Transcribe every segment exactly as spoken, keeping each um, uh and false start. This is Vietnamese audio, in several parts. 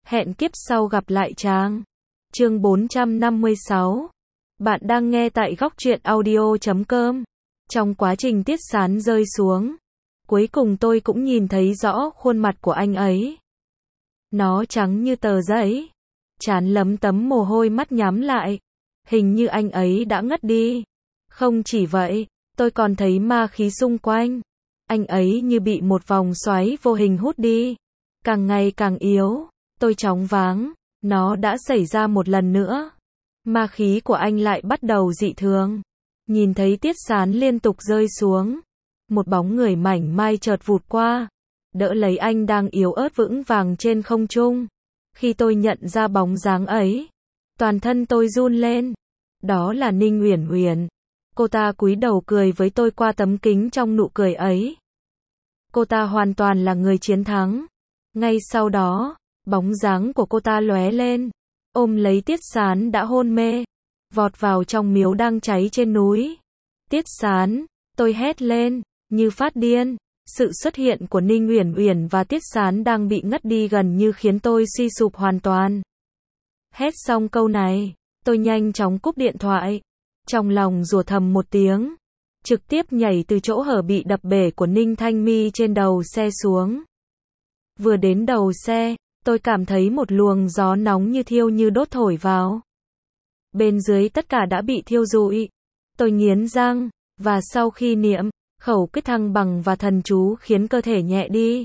Hẹn kiếp sau gặp lại chàng. Chương bốn trăm năm mươi sáu. Bạn đang nghe tại góc truyện audio chấm com. Trong quá trình Tiết Sán rơi xuống, cuối cùng tôi cũng nhìn thấy rõ khuôn mặt của anh ấy. Nó trắng như tờ giấy, trán lấm tấm mồ hôi, mắt nhắm lại. Hình như anh ấy đã ngất đi. Không chỉ vậy, tôi còn thấy ma khí xung quanh. Anh ấy như bị một vòng xoáy vô hình hút đi. Càng ngày càng yếu. Tôi choáng váng. Nó đã xảy ra một lần nữa. Ma khí của anh lại bắt đầu dị thường. Nhìn thấy Tiết Sán liên tục rơi xuống. Một bóng người mảnh mai chợt vụt qua, đỡ lấy anh đang yếu ớt vững vàng trên không trung. Khi tôi nhận ra bóng dáng ấy, toàn thân tôi run lên. Đó là Ninh Uyển Uyển. Cô ta cúi đầu cười với tôi qua tấm kính, trong nụ cười ấy cô ta hoàn toàn là người chiến thắng. Ngay sau đó, bóng dáng của cô ta lóe lên, ôm lấy Tiết Sán đã hôn mê, vọt vào trong miếu đang cháy trên núi. Tiết Sán, tôi hét lên, như phát điên. Sự xuất hiện của Ninh Uyển Uyển và Tiết Sán đang bị ngất đi gần như khiến tôi suy sụp hoàn toàn. Hét xong câu này, tôi nhanh chóng cúp điện thoại. Trong lòng rủa thầm một tiếng, trực tiếp nhảy từ chỗ hở bị đập bể của Ninh Thanh My trên đầu xe xuống. Vừa đến đầu xe, tôi cảm thấy một luồng gió nóng như thiêu như đốt thổi vào. Bên dưới tất cả đã bị thiêu rụi. Tôi nghiến răng, và sau khi niệm khẩu quyết thăng bằng và thần chú khiến cơ thể nhẹ đi,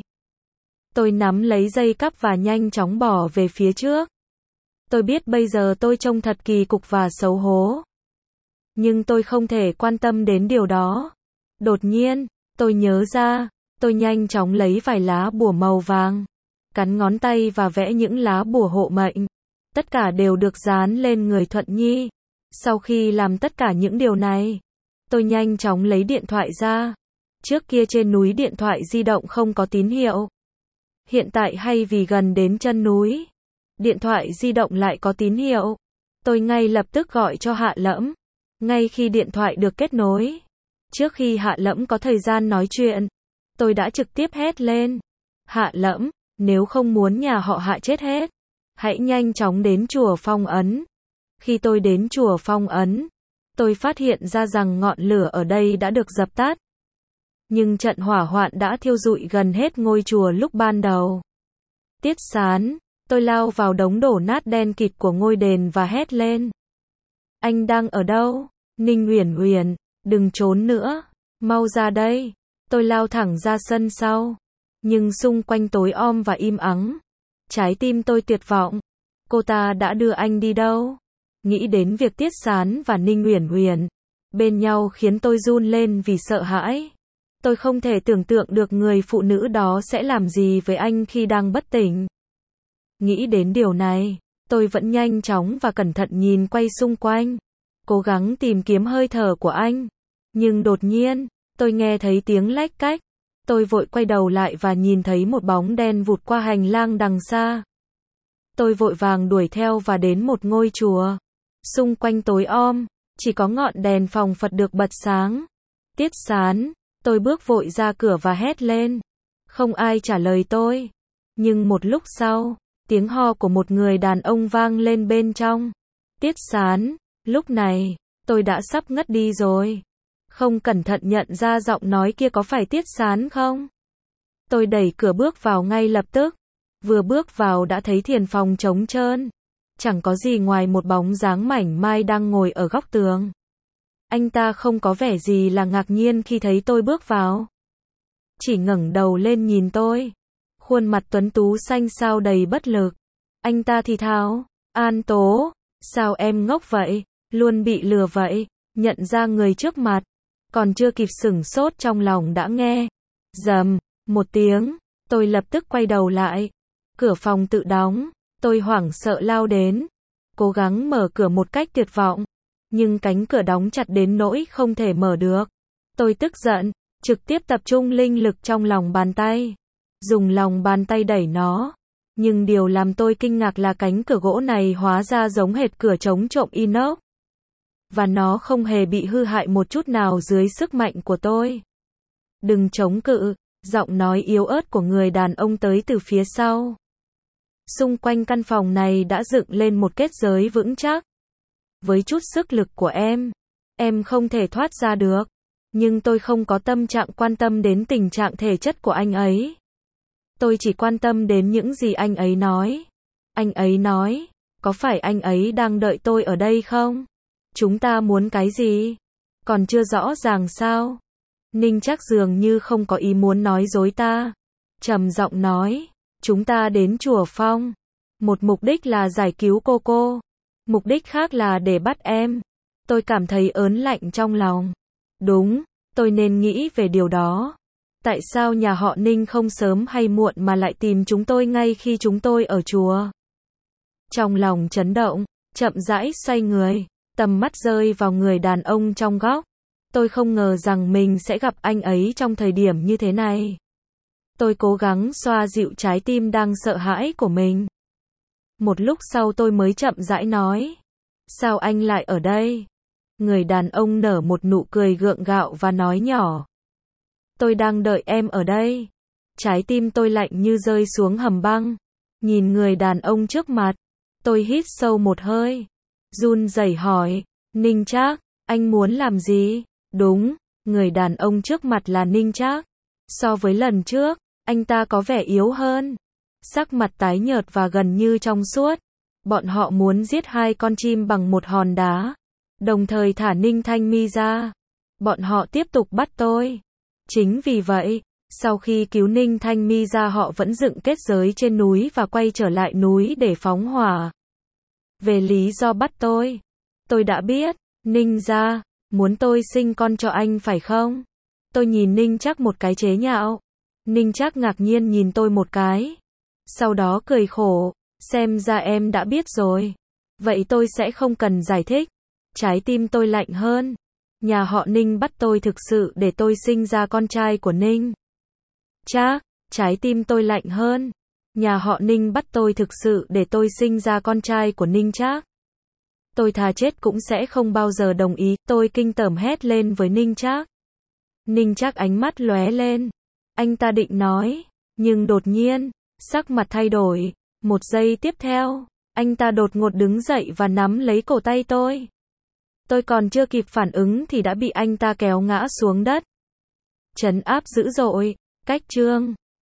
tôi nắm lấy dây cắp và nhanh chóng bỏ về phía trước. Tôi biết bây giờ tôi trông thật kỳ cục và xấu hổ, nhưng tôi không thể quan tâm đến điều đó. Đột nhiên, tôi nhớ ra, tôi nhanh chóng lấy vài lá bùa màu vàng, cắn ngón tay và vẽ những lá bùa hộ mệnh. Tất cả đều được dán lên người Thuận Nhi. Sau khi làm tất cả những điều này, tôi nhanh chóng lấy điện thoại ra. Trước kia trên núi điện thoại di động không có tín hiệu. Hiện tại hay vì gần đến chân núi, điện thoại di động lại có tín hiệu. Tôi ngay lập tức gọi cho Hạ Lẫm. Ngay khi điện thoại được kết nối, trước khi Hạ Lẫm có thời gian nói chuyện, tôi đã trực tiếp hét lên. Hạ Lẫm, nếu không muốn nhà họ Hạ chết hết, hãy nhanh chóng đến chùa Phong Ấn. Khi tôi đến chùa Phong Ấn, tôi phát hiện ra rằng ngọn lửa ở đây đã được dập tắt. Nhưng trận hỏa hoạn đã thiêu rụi gần hết ngôi chùa lúc ban đầu. Tiết Sán, tôi lao vào đống đổ nát đen kịt của ngôi đền và hét lên. Anh đang ở đâu? Ninh Uyển Uyển, đừng trốn nữa, mau ra đây. Tôi lao thẳng ra sân sau, nhưng xung quanh tối om và im ắng. Trái tim tôi tuyệt vọng. Cô ta đã đưa anh đi đâu? Nghĩ đến việc Tiết Sán và Ninh Uyển Uyển bên nhau khiến tôi run lên vì sợ hãi. Tôi không thể tưởng tượng được người phụ nữ đó sẽ làm gì với anh khi đang bất tỉnh. Nghĩ đến điều này, tôi vẫn nhanh chóng và cẩn thận nhìn quay xung quanh, cố gắng tìm kiếm hơi thở của anh. Nhưng đột nhiên, tôi nghe thấy tiếng lách cách. Tôi vội quay đầu lại và nhìn thấy một bóng đen vụt qua hành lang đằng xa. Tôi vội vàng đuổi theo và đến một ngôi chùa. Xung quanh tối om, chỉ có ngọn đèn phòng Phật được bật sáng. Tiết Sán, tôi bước vội ra cửa và hét lên. Không ai trả lời tôi. Nhưng một lúc sau, tiếng ho của một người đàn ông vang lên bên trong. Tiết Sán, lúc này, tôi đã sắp ngất đi rồi. Không cẩn thận nhận ra giọng nói kia có phải Tiết Sán không? Tôi đẩy cửa bước vào ngay lập tức. Vừa bước vào đã thấy thiền phòng trống trơn. Chẳng có gì ngoài một bóng dáng mảnh mai đang ngồi ở góc tường. Anh ta không có vẻ gì là ngạc nhiên khi thấy tôi bước vào. Chỉ ngẩng đầu lên nhìn tôi. Khuôn mặt tuấn tú xanh xao đầy bất lực. Anh ta thì thào, An Tố, sao em ngốc vậy, luôn bị lừa vậy. Nhận ra người trước mặt, còn chưa kịp sửng sốt trong lòng đã nghe rầm một tiếng. Tôi lập tức quay đầu lại. Cửa phòng tự đóng. Tôi hoảng sợ lao đến, cố gắng mở cửa một cách tuyệt vọng, nhưng cánh cửa đóng chặt đến nỗi không thể mở được. Tôi tức giận, trực tiếp tập trung linh lực trong lòng bàn tay, dùng lòng bàn tay đẩy nó. Nhưng điều làm tôi kinh ngạc là cánh cửa gỗ này hóa ra giống hệt cửa chống trộm inox. Và nó không hề bị hư hại một chút nào dưới sức mạnh của tôi. Đừng chống cự, giọng nói yếu ớt của người đàn ông tới từ phía sau. Xung quanh căn phòng này đã dựng lên một kết giới vững chắc. Với chút sức lực của em, em không thể thoát ra được. Nhưng tôi không có tâm trạng quan tâm đến tình trạng thể chất của anh ấy. Tôi chỉ quan tâm đến những gì anh ấy nói. Anh ấy nói, có phải anh ấy đang đợi tôi ở đây không? Chúng ta muốn cái gì? Còn chưa rõ ràng sao? Ninh Trác dường như không có ý muốn nói dối ta. Trầm giọng nói, chúng ta đến chùa Phong. Một mục đích là giải cứu cô cô. Mục đích khác là để bắt em. Tôi cảm thấy ớn lạnh trong lòng. Đúng, tôi nên nghĩ về điều đó. Tại sao nhà họ Ninh không sớm hay muộn mà lại tìm chúng tôi ngay khi chúng tôi ở chùa? Trong lòng chấn động, chậm rãi xoay người, tầm mắt rơi vào người đàn ông trong góc. Tôi không ngờ rằng mình sẽ gặp anh ấy trong thời điểm như thế này. Tôi cố gắng xoa dịu trái tim đang sợ hãi của mình. Một lúc sau tôi mới chậm rãi nói. Sao anh lại ở đây? Người đàn ông nở một nụ cười gượng gạo và nói nhỏ. Tôi đang đợi em ở đây. Trái tim tôi lạnh như rơi xuống hầm băng. Nhìn người đàn ông trước mặt, tôi hít sâu một hơi. Run rẩy hỏi, Ninh Trác, anh muốn làm gì? Đúng, người đàn ông trước mặt là Ninh Trác. So với lần trước, anh ta có vẻ yếu hơn. Sắc mặt tái nhợt và gần như trong suốt. Bọn họ muốn giết hai con chim bằng một hòn đá. Đồng thời thả Ninh Thanh My ra. Bọn họ tiếp tục bắt tôi. Chính vì vậy, sau khi cứu Ninh Thanh My ra họ vẫn dựng kết giới trên núi và quay trở lại núi để phóng hỏa. Về lý do bắt tôi, tôi đã biết, Ninh gia, muốn tôi sinh con cho anh phải không? Tôi nhìn Ninh Trác một cái chế nhạo. Ninh Trác ngạc nhiên nhìn tôi một cái. Sau đó cười khổ, xem ra em đã biết rồi. Vậy tôi sẽ không cần giải thích. Trái tim tôi lạnh hơn. Nhà họ Ninh bắt tôi thực sự để tôi sinh ra con trai của Ninh Trác. Trái tim tôi lạnh hơn. Nhà họ Ninh bắt tôi thực sự để tôi sinh ra con trai của Ninh Trác. Tôi thà chết cũng sẽ không bao giờ đồng ý. Tôi kinh tởm hét lên với Ninh Trác. Ninh Trác ánh mắt lóe lên. Anh ta định nói, nhưng đột nhiên, sắc mặt thay đổi. Một giây tiếp theo, anh ta đột ngột đứng dậy và nắm lấy cổ tay tôi. Tôi còn chưa kịp phản ứng thì đã bị anh ta kéo ngã xuống đất. Trấn áp dữ dội. Cách chương